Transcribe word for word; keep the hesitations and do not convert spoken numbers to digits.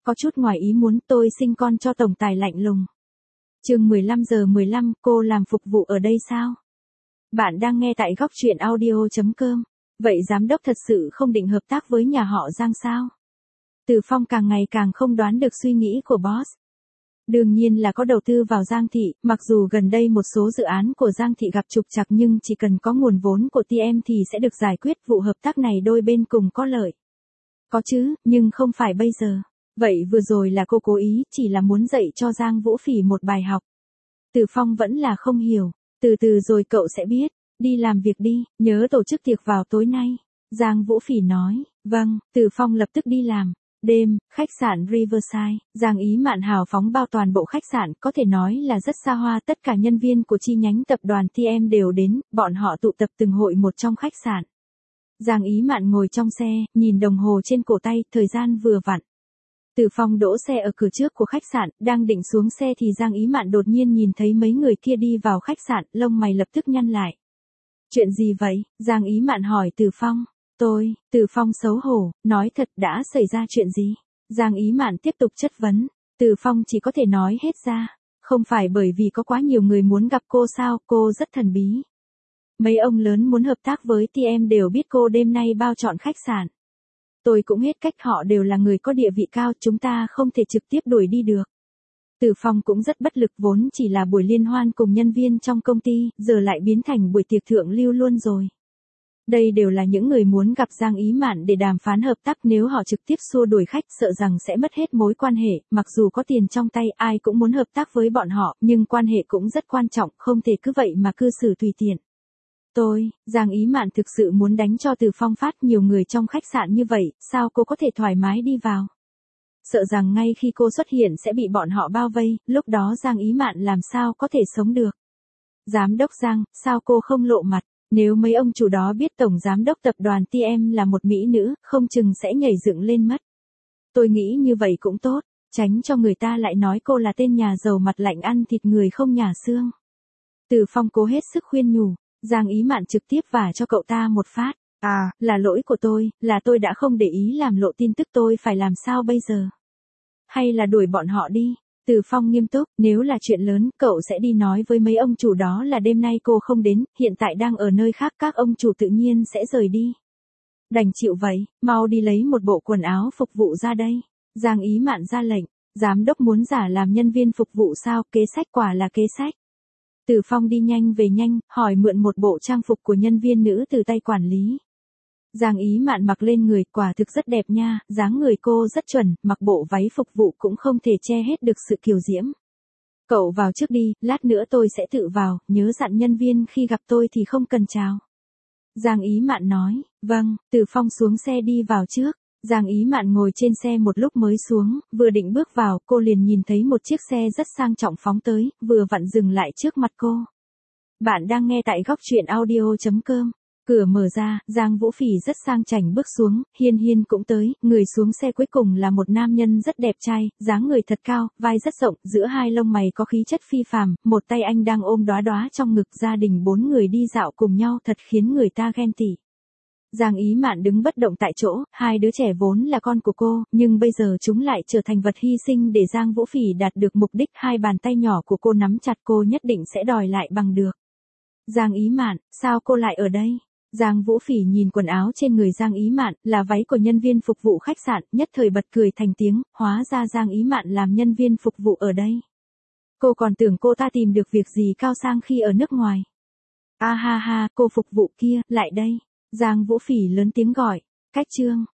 có chút ngoài ý muốn, tôi sinh con cho tổng tài lạnh lùng. Chương mười lăm giờ mười lăm, cô làm phục vụ ở đây sao? Bạn đang nghe tại góc truyện audio chấm com. Vậy giám đốc thật sự không định hợp tác với nhà họ Giang sao? Từ Phong càng ngày càng không đoán được suy nghĩ của boss. Đương nhiên là có đầu tư vào Giang Thị, mặc dù gần đây một số dự án của Giang Thị gặp trục trặc nhưng chỉ cần có nguồn vốn của tê em thì sẽ được giải quyết, vụ hợp tác này đôi bên cùng có lợi. Có chứ, nhưng không phải bây giờ. Vậy vừa rồi là cô cố ý, chỉ là muốn dạy cho Giang Vũ Phỉ một bài học. Từ Phong vẫn là không hiểu, từ từ rồi cậu sẽ biết, đi làm việc đi, nhớ tổ chức tiệc vào tối nay. Giang Vũ Phỉ nói, vâng, Từ Phong lập tức đi làm. Đêm, khách sạn Riverside, Giang Ý Mạn hào phóng bao toàn bộ khách sạn, có thể nói là rất xa hoa, tất cả nhân viên của chi nhánh tập đoàn tê em đều đến, bọn họ tụ tập từng hội một trong khách sạn. Giang Ý Mạn ngồi trong xe, nhìn đồng hồ trên cổ tay, thời gian vừa vặn. Từ Phong đỗ xe ở cửa trước của khách sạn, đang định xuống xe thì Giang Ý Mạn đột nhiên nhìn thấy mấy người kia đi vào khách sạn, lông mày lập tức nhăn lại. Chuyện gì vậy? Giang Ý Mạn hỏi Từ Phong. Tôi, Từ Phong xấu hổ, nói thật đã xảy ra chuyện gì? Giang Ý Mạn tiếp tục chất vấn. Từ Phong chỉ có thể nói hết ra. Không phải bởi vì có quá nhiều người muốn gặp cô sao, cô rất thần bí. Mấy ông lớn muốn hợp tác với tê em đều biết cô đêm nay bao trọn khách sạn. Tôi cũng hết cách, họ đều là người có địa vị cao, chúng ta không thể trực tiếp đuổi đi được. Từ Phong cũng rất bất lực, vốn chỉ là buổi liên hoan cùng nhân viên trong công ty, giờ lại biến thành buổi tiệc thượng lưu luôn rồi. Đây đều là những người muốn gặp Giang Ý Mạn để đàm phán hợp tác, nếu họ trực tiếp xua đuổi khách sợ rằng sẽ mất hết mối quan hệ, mặc dù có tiền trong tay ai cũng muốn hợp tác với bọn họ, nhưng quan hệ cũng rất quan trọng, không thể cứ vậy mà cư xử tùy tiện. Tôi, Giang Ý Mạn thực sự muốn đánh cho Từ Phong phát, nhiều người trong khách sạn như vậy, sao cô có thể thoải mái đi vào? Sợ rằng ngay khi cô xuất hiện sẽ bị bọn họ bao vây, lúc đó Giang Ý Mạn làm sao có thể sống được? Giám đốc Giang, sao cô không lộ mặt? Nếu mấy ông chủ đó biết tổng giám đốc tập đoàn tê em là một mỹ nữ, không chừng sẽ nhảy dựng lên mất. Tôi nghĩ như vậy cũng tốt, tránh cho người ta lại nói cô là tên nhà giàu mặt lạnh ăn thịt người không nhả xương. Từ Phong cố hết sức khuyên nhủ, Giang Ý Mạn trực tiếp vả cho cậu ta một phát. À, là lỗi của tôi, là tôi đã không để ý làm lộ tin tức, tôi phải làm sao bây giờ? Hay là đuổi bọn họ đi? Từ Phong nghiêm túc, nếu là chuyện lớn, cậu sẽ đi nói với mấy ông chủ đó là đêm nay cô không đến, hiện tại đang ở nơi khác, các ông chủ tự nhiên sẽ rời đi. Đành chịu vậy, mau đi lấy một bộ quần áo phục vụ ra đây. Giang Ý Mạn ra lệnh, giám đốc muốn giả làm nhân viên phục vụ sao, kế sách quả là kế sách. Từ Phong đi nhanh về nhanh, hỏi mượn một bộ trang phục của nhân viên nữ từ tay quản lý. Giang Ý Mạn mặc lên người, quả thực rất đẹp nha, dáng người cô rất chuẩn, mặc bộ váy phục vụ cũng không thể che hết được sự kiều diễm. Cậu vào trước đi, lát nữa tôi sẽ tự vào, nhớ dặn nhân viên khi gặp tôi thì không cần chào. Giang Ý Mạn nói, vâng, Từ Phong xuống xe đi vào trước. Giang Ý Mạn ngồi trên xe một lúc mới xuống, vừa định bước vào, cô liền nhìn thấy một chiếc xe rất sang trọng phóng tới, vừa vặn dừng lại trước mặt cô. Bạn đang nghe tại góc truyện audio chấm com. Cửa mở ra, Giang Vũ Phỉ rất sang chảnh bước xuống, Hiên Hiên cũng tới, người xuống xe cuối cùng là một nam nhân rất đẹp trai, dáng người thật cao, vai rất rộng, giữa hai lông mày có khí chất phi phàm, một tay anh đang ôm đóa đóa trong ngực, gia đình bốn người đi dạo cùng nhau thật khiến người ta ghen tị. Giang Ý Mạn đứng bất động tại chỗ, hai đứa trẻ vốn là con của cô, nhưng bây giờ chúng lại trở thành vật hy sinh để Giang Vũ Phỉ đạt được mục đích, hai bàn tay nhỏ của cô nắm chặt, cô nhất định sẽ đòi lại bằng được. Giang Ý Mạn, sao cô lại ở đây? Giang Vũ Phỉ nhìn quần áo trên người Giang Ý Mạn, là váy của nhân viên phục vụ khách sạn, nhất thời bật cười thành tiếng, hóa ra Giang Ý Mạn làm nhân viên phục vụ ở đây. Cô còn tưởng cô ta tìm được việc gì cao sang khi ở nước ngoài. A ha ha, cô phục vụ kia, lại đây. Giang Vũ Phỉ lớn tiếng gọi, cách trương,